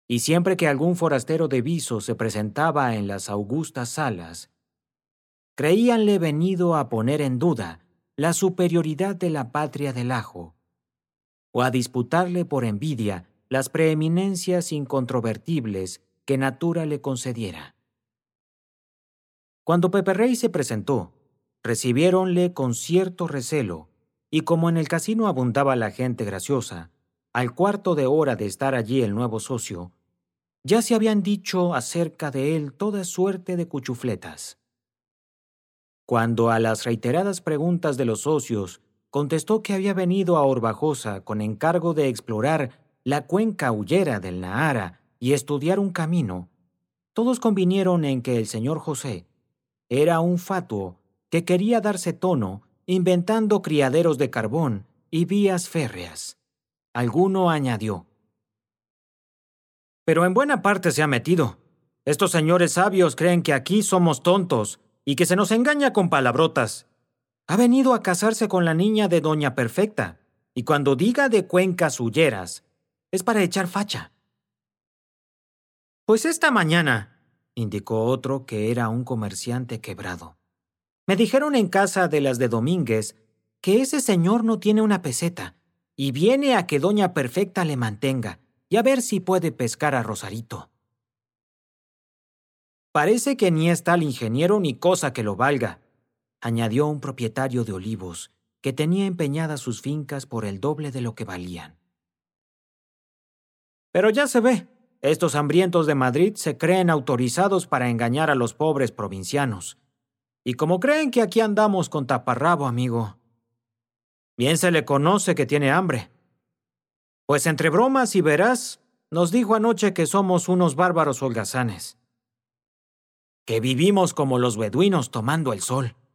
y siempre que algún forastero de viso se presentaba en las augustas salas, creíanle venido a poner en duda la superioridad de la patria del ajo, o a disputarle por envidia las preeminencias incontrovertibles que natura le concediera. Cuando Peperrey se presentó, recibiéronle con cierto recelo, y como en el casino abundaba la gente graciosa, al cuarto de hora de estar allí el nuevo socio, ya se habían dicho acerca de él toda suerte de cuchufletas. Cuando a las reiteradas preguntas de los socios contestó que había venido a Orbajosa con encargo de explorar la cuenca hullera del Nahara y estudiar un camino, todos convinieron en que el señor José era un fatuo que quería darse tono inventando criaderos de carbón y vías férreas. Alguno añadió: «Pero en buena parte se ha metido. Estos señores sabios creen que aquí somos tontos y que se nos engaña con palabrotas. Ha venido a casarse con la niña de Doña Perfecta, y cuando diga de cuencas hulleras, es para echar facha». «Pues esta mañana», indicó otro que era un comerciante quebrado, «me dijeron en casa de las de Domínguez que ese señor no tiene una peseta y viene a que Doña Perfecta le mantenga y a ver si puede pescar a Rosarito». «Parece que ni es tal ingeniero ni cosa que lo valga», añadió un propietario de olivos que tenía empeñadas sus fincas por el doble de lo que valían. «Pero ya se ve, estos hambrientos de Madrid se creen autorizados para engañar a los pobres provincianos. Y como creen que aquí andamos con taparrabo, amigo, bien se le conoce que tiene hambre. Pues entre bromas y veras, nos dijo anoche que somos unos bárbaros holgazanes, que vivimos como los beduinos tomando el sol.